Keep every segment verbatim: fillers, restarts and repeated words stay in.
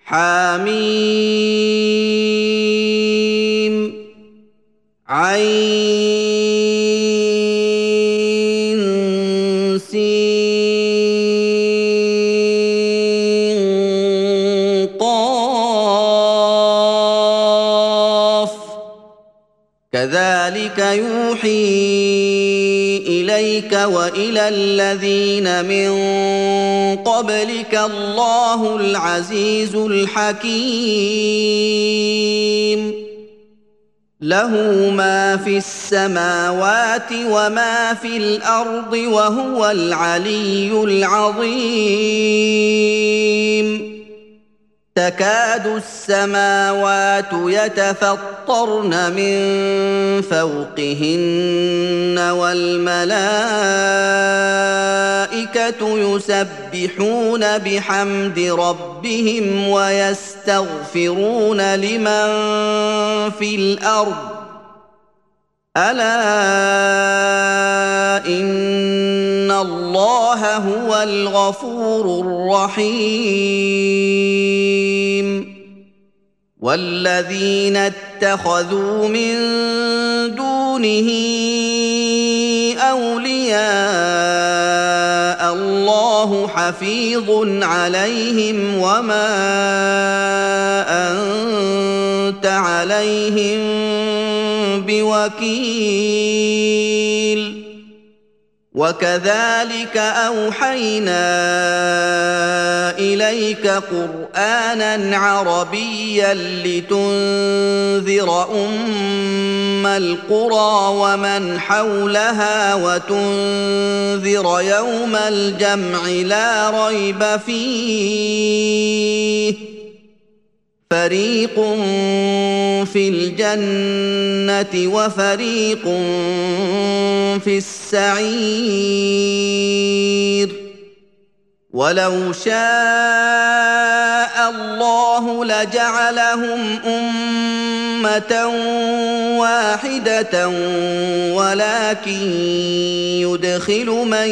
حم عين سين قاف كذلك يوحي إليك وإلى الذين من قبلك الله العزيز الحكيم له ما في السماوات وما في الأرض وهو العلي العظيم تكاد السماوات يتفطرن من فوقهن والملائكة يسبحون بحمد ربهم ويستغفرون لمن في الأرض ألا إن الله هو الغفور الرحيم والذين اتخذوا من دونه أولياء الله حفيظ عليهم وما أنت عليهم بوكيل وكذلك أوحينا إليك قرآناً عربياً لتنذر أم القرى ومن حولها وتنذر يوم الجمع لا ريب فيه فريق في الجنة وفريق في السعير ولو شاء الله لجعلهم أمة واحدة ولكن يدخل من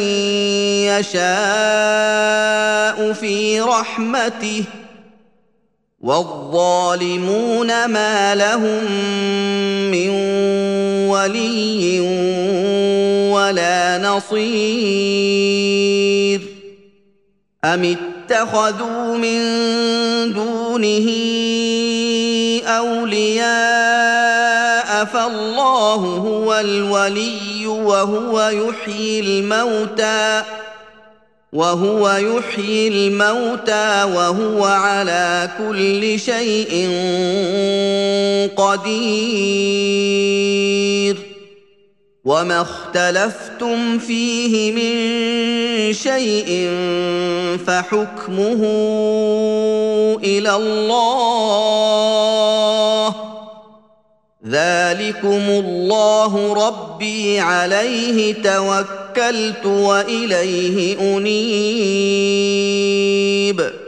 يشاء في رحمته والظالمون ما لهم من ولي ولا نصير أم اتخذوا من دونه أولياء فالله هو الولي وهو يحيي الموتى وهو يحيي الموتى وهو على كل شيء قدير وما اختلفتم فيه من شيء فحكمه إلى الله ذلكم الله ربي عليه توكلت وإليه أنيب